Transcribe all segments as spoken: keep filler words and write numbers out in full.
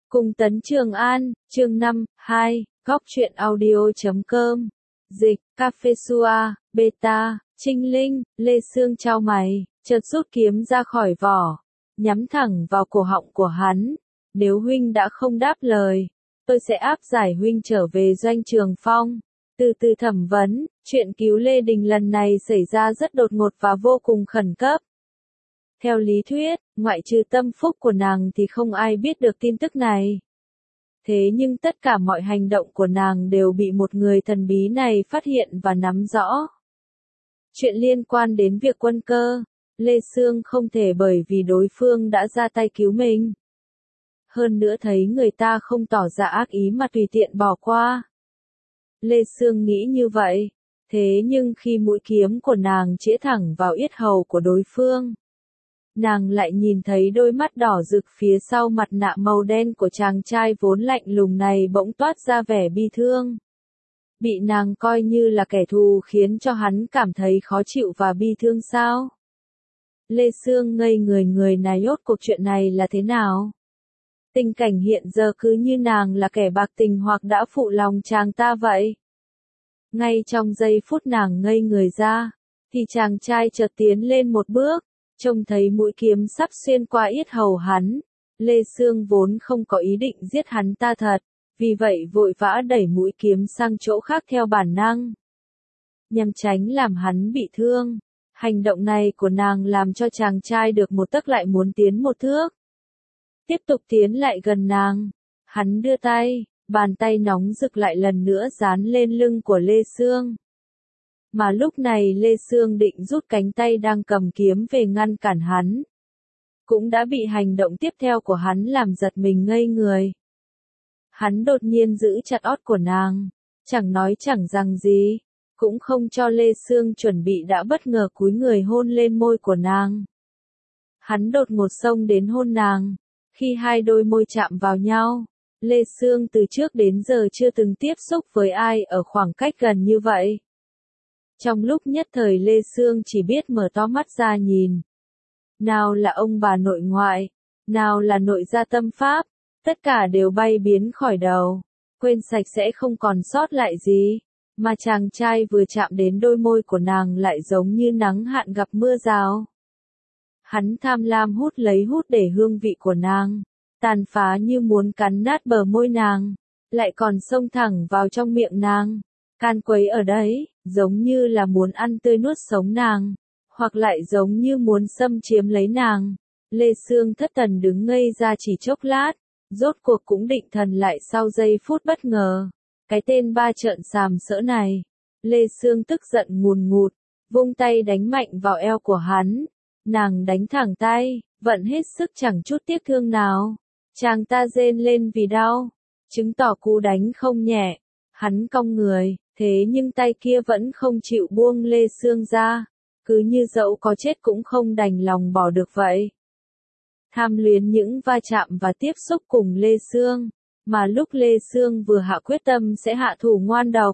Cùng Tấn Trường An, chương năm, hai, góc truyện audio.com. Dịch, Cafesua, Beta, Trinh Linh, Lê Sương chau mày, chợt rút kiếm ra khỏi vỏ, nhắm thẳng vào cổ họng của hắn. Nếu huynh đã không đáp lời, tôi sẽ áp giải huynh trở về doanh Trường Phong. Từ từ thẩm vấn, chuyện cứu Lê Đình lần này xảy ra rất đột ngột và vô cùng khẩn cấp. Theo lý thuyết, ngoại trừ tâm phúc của nàng thì không ai biết được tin tức này. Thế nhưng tất cả mọi hành động của nàng đều bị một người thần bí này phát hiện và nắm rõ. Chuyện liên quan đến việc Quân Cơ, Lê Sương không thể bởi vì đối phương đã ra tay cứu mình. Hơn nữa thấy người ta không tỏ ra ác ý mà tùy tiện bỏ qua. Lê Sương nghĩ như vậy, thế nhưng khi mũi kiếm của nàng chĩa thẳng vào yết hầu của đối phương, nàng lại nhìn thấy đôi mắt đỏ rực phía sau mặt nạ màu đen của chàng trai vốn lạnh lùng này bỗng toát ra vẻ bi thương. Bị nàng coi như là kẻ thù khiến cho hắn cảm thấy khó chịu và bi thương sao? Lê Sương ngây người người này rốt cuộc chuyện này là thế nào? Tình cảnh hiện giờ cứ như nàng là kẻ bạc tình hoặc đã phụ lòng chàng ta vậy. Ngay trong giây phút nàng ngây người ra, thì chàng trai chợt tiến lên một bước. Trông thấy mũi kiếm sắp xuyên qua yết hầu hắn, Lê Sương vốn không có ý định giết hắn ta thật, vì vậy vội vã đẩy mũi kiếm sang chỗ khác theo bản năng, nhằm tránh làm hắn bị thương. Hành động này của nàng làm cho chàng trai được một tấc lại muốn tiến một thước. Tiếp tục tiến lại gần nàng, hắn đưa tay, bàn tay nóng rực lại lần nữa dán lên lưng của Lê Sương. Mà lúc này Lê Sương định rút cánh tay đang cầm kiếm về ngăn cản hắn. Cũng đã bị hành động tiếp theo của hắn làm giật mình ngây người. Hắn đột nhiên giữ chặt ót của nàng, chẳng nói chẳng rằng gì, cũng không cho Lê Sương chuẩn bị đã bất ngờ cúi người hôn lên môi của nàng. Hắn đột ngột xông đến hôn nàng, khi hai đôi môi chạm vào nhau, Lê Sương từ trước đến giờ chưa từng tiếp xúc với ai ở khoảng cách gần như vậy. Trong lúc nhất thời Lê Sương chỉ biết mở to mắt ra nhìn. Nào là ông bà nội ngoại, nào là nội gia tâm pháp, tất cả đều bay biến khỏi đầu, quên sạch sẽ không còn sót lại gì, mà chàng trai vừa chạm đến đôi môi của nàng lại giống như nắng hạn gặp mưa rào. Hắn tham lam hút lấy hút để hương vị của nàng, tàn phá như muốn cắn nát bờ môi nàng, lại còn xông thẳng vào trong miệng nàng. Can quấy ở đấy, giống như là muốn ăn tươi nuốt sống nàng, hoặc lại giống như muốn xâm chiếm lấy nàng. Lê Sương thất thần đứng ngây ra chỉ chốc lát, rốt cuộc cũng định thần lại sau giây phút bất ngờ. Cái tên ba trợn sàm sỡ này. Lê Sương tức giận ngùn ngụt, vung tay đánh mạnh vào eo của hắn. Nàng đánh thẳng tay, vận hết sức chẳng chút tiếc thương nào. Chàng ta rên lên vì đau, chứng tỏ cú đánh không nhẹ. Hắn cong người, thế nhưng tay kia vẫn không chịu buông Lê Sương ra, cứ như dẫu có chết cũng không đành lòng bỏ được vậy. Tham luyến những va chạm và tiếp xúc cùng Lê Sương, mà lúc Lê Sương vừa hạ quyết tâm sẽ hạ thủ ngoan độc,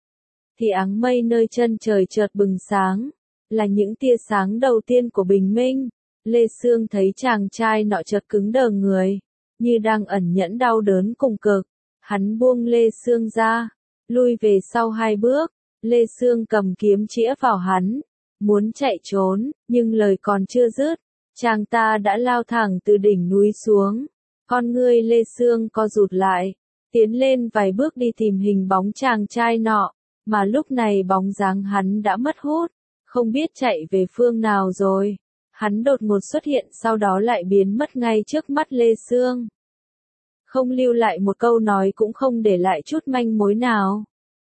thì áng mây nơi chân trời chợt bừng sáng, là những tia sáng đầu tiên của bình minh. Lê Sương thấy chàng trai nọ chợt cứng đờ người, như đang ẩn nhẫn đau đớn cùng cực. Hắn buông Lê Sương ra, lui về sau hai bước. Lê Sương cầm kiếm chĩa vào hắn, muốn chạy trốn, nhưng lời còn chưa dứt, chàng ta đã lao thẳng từ đỉnh núi xuống. Con ngươi Lê Sương co rụt lại, tiến lên vài bước đi tìm hình bóng chàng trai nọ, mà lúc này bóng dáng hắn đã mất hút, không biết chạy về phương nào rồi. Hắn đột ngột xuất hiện sau đó lại biến mất ngay trước mắt Lê Sương. Không lưu lại một câu nói cũng không để lại chút manh mối nào.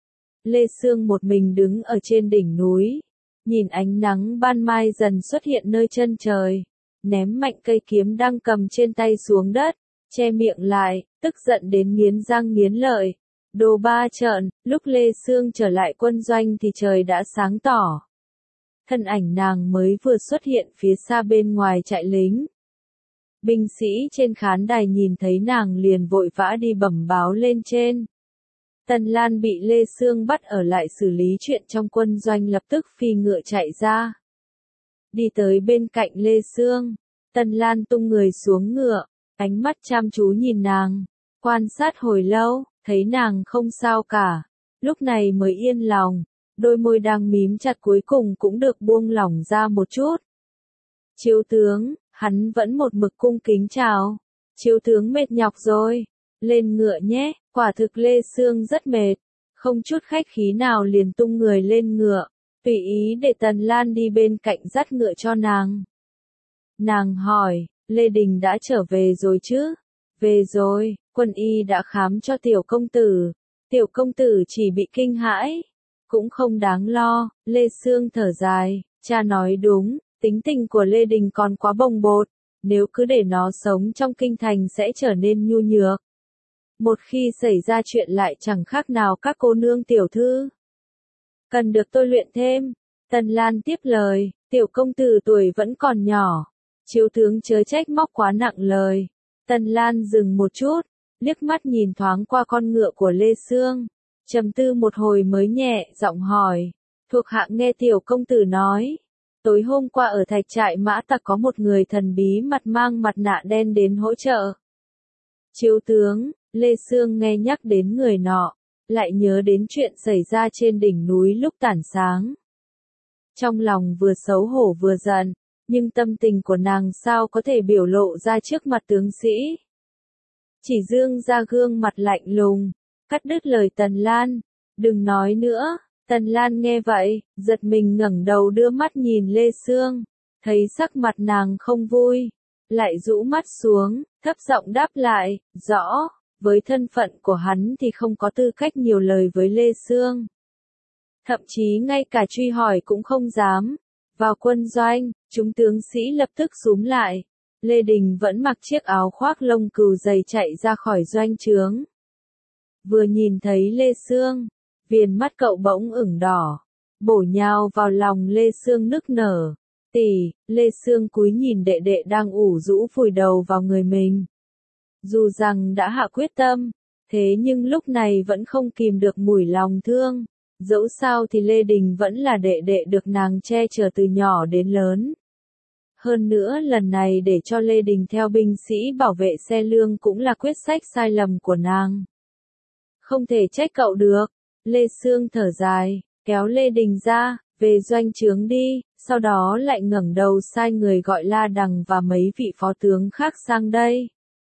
Lê Sương một mình đứng ở trên đỉnh núi, nhìn ánh nắng ban mai dần xuất hiện nơi chân trời, ném mạnh cây kiếm đang cầm trên tay xuống đất, che miệng lại, tức giận đến nghiến răng nghiến lợi. Đồ ba trợn, lúc Lê Sương trở lại quân doanh thì trời đã sáng tỏ. Thân ảnh nàng mới vừa xuất hiện phía xa bên ngoài trại lính. Binh sĩ trên khán đài nhìn thấy nàng liền vội vã đi bẩm báo lên trên. Tần Lan bị Lê Sương bắt ở lại xử lý chuyện trong quân doanh lập tức phi ngựa chạy ra. Đi tới bên cạnh Lê Sương, Tần Lan tung người xuống ngựa, ánh mắt chăm chú nhìn nàng. Quan sát hồi lâu, thấy nàng không sao cả, lúc này mới yên lòng, đôi môi đang mím chặt cuối cùng cũng được buông lỏng ra một chút. Chiếu tướng, hắn vẫn một mực cung kính chào. Chiếu tướng mệt nhọc rồi, lên ngựa nhé, quả thực Lê Sương rất mệt, không chút khách khí nào liền tung người lên ngựa, tùy ý để Tần Lan đi bên cạnh dắt ngựa cho nàng. Nàng hỏi, Lê Đình đã trở về rồi chứ? Về rồi, quân y đã khám cho tiểu công tử, tiểu công tử chỉ bị kinh hãi, cũng không đáng lo. Lê Sương thở dài, cha nói đúng, tính tình của Lê Đình còn quá bồng bột, nếu cứ để nó sống trong kinh thành sẽ trở nên nhu nhược. Một khi xảy ra chuyện lại chẳng khác nào các cô nương tiểu thư. Cần được tôi luyện thêm. Tần Lan tiếp lời, tiểu công tử tuổi vẫn còn nhỏ. Chiếu tướng chớ trách móc quá nặng lời. Tần Lan dừng một chút, liếc mắt nhìn thoáng qua con ngựa của Lê Sương. Trầm tư một hồi mới nhẹ giọng hỏi. Thuộc hạ nghe tiểu công tử nói. Tối hôm qua ở thạch trại Mã Tặc có một người thần bí mặt mang mặt nạ đen đến hỗ trợ. Chiếu tướng, Lê Sương nghe nhắc đến người nọ, lại nhớ đến chuyện xảy ra trên đỉnh núi lúc tản sáng. Trong lòng vừa xấu hổ vừa giận, nhưng tâm tình của nàng sao có thể biểu lộ ra trước mặt tướng sĩ. Chỉ dương ra gương mặt lạnh lùng, cắt đứt lời Tần Lan, đừng nói nữa. Tần Lan nghe vậy, giật mình ngẩng đầu đưa mắt nhìn Lê Sương, thấy sắc mặt nàng không vui, lại rũ mắt xuống, thấp giọng đáp lại, rõ, với thân phận của hắn thì không có tư cách nhiều lời với Lê Sương. Thậm chí ngay cả truy hỏi cũng không dám. Vào quân doanh, chúng tướng sĩ lập tức xúm lại. Lê Đình vẫn mặc chiếc áo khoác lông cừu dày chạy ra khỏi doanh trướng. Vừa nhìn thấy Lê Sương, viền mắt cậu bỗng ửng đỏ, bổ nhào vào lòng Lê Sương nức nở. Tỷ, Lê Sương cúi nhìn đệ đệ đang ủ rũ vùi đầu vào người mình. Dù rằng đã hạ quyết tâm, thế nhưng lúc này vẫn không kìm được mủi lòng thương. Dẫu sao thì Lê Đình vẫn là đệ đệ được nàng che chở từ nhỏ đến lớn. Hơn nữa lần này để cho Lê Đình theo binh sĩ bảo vệ xe lương cũng là quyết sách sai lầm của nàng. Không thể trách cậu được. Lê Sương thở dài, kéo Lê Đình ra, về doanh trướng đi, sau đó lại ngẩng đầu sai người gọi La Đằng và mấy vị phó tướng khác sang đây.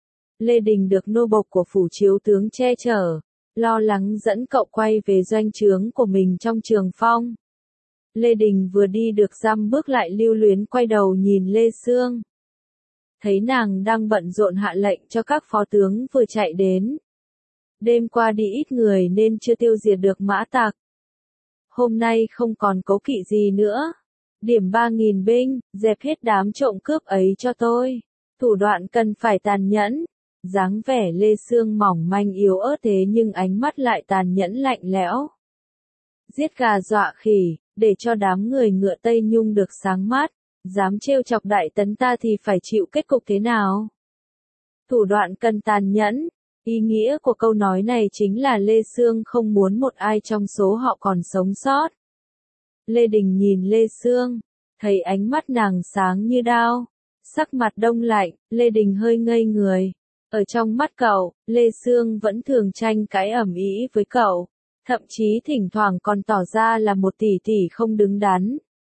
Lê Đình được nô bộc của phủ chiếu tướng che chở, lo lắng dẫn cậu quay về doanh trướng của mình trong Trường Phong. Lê Đình vừa đi được dăm bước lại lưu luyến quay đầu nhìn Lê Sương. Thấy nàng đang bận rộn hạ lệnh cho các phó tướng vừa chạy đến. Đêm qua đi ít người nên chưa tiêu diệt được Mã Tặc. Hôm nay không còn cố kỵ gì nữa. Điểm ba nghìn binh, dẹp hết đám trộm cướp ấy cho tôi. Thủ đoạn cần phải tàn nhẫn. Dáng vẻ Lê Sương mỏng manh yếu ớt thế nhưng ánh mắt lại tàn nhẫn lạnh lẽo. Giết gà dọa khỉ, để cho đám người ngựa Tây Nhung được sáng mắt. Dám trêu chọc đại tấn ta thì phải chịu kết cục thế nào? Thủ đoạn cần tàn nhẫn. Ý nghĩa của câu nói này chính là Lê Sương không muốn một ai trong số họ còn sống sót. Lê Đình nhìn Lê Sương, thấy ánh mắt nàng sáng như đao, sắc mặt đông lạnh, Lê Đình hơi ngây người. Ở trong mắt cậu, Lê Sương vẫn thường tranh cãi ầm ĩ với cậu, thậm chí thỉnh thoảng còn tỏ ra là một tỷ tỷ không đứng đắn.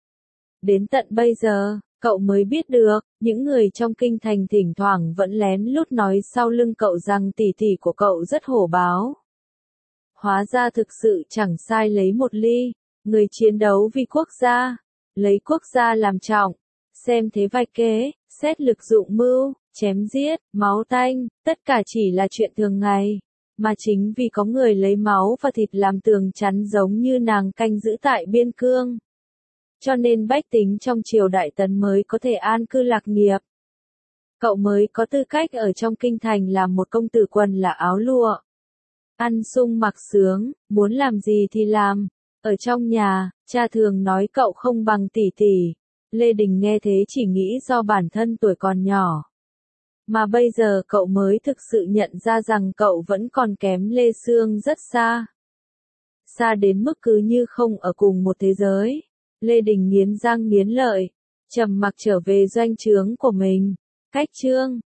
Đến tận bây giờ, cậu mới biết được, những người trong kinh thành thỉnh thoảng vẫn lén lút nói sau lưng cậu rằng tỷ tỷ của cậu rất hổ báo. Hóa ra thực sự chẳng sai lấy một ly, người chiến đấu vì quốc gia, lấy quốc gia làm trọng, xem thế vạch kế, xét lực dụng mưu, chém giết, máu tanh, tất cả chỉ là chuyện thường ngày. Mà chính vì có người lấy máu và thịt làm tường chắn giống như nàng canh giữ tại biên cương. Cho nên bách tính trong triều Đại Tấn mới có thể an cư lạc nghiệp. Cậu mới có tư cách ở trong kinh thành làm một công tử quần là áo lụa. Ăn sung mặc sướng, muốn làm gì thì làm. Ở trong nhà, cha thường nói cậu không bằng tỷ tỷ. Lê Đình nghe thế chỉ nghĩ do bản thân tuổi còn nhỏ. Mà bây giờ cậu mới thực sự nhận ra rằng cậu vẫn còn kém Lê Sương rất xa. Xa đến mức cứ như không ở cùng một thế giới. Lê Đình nghiến răng nghiến lợi, trầm mặc trở về doanh trướng của mình. Cách chương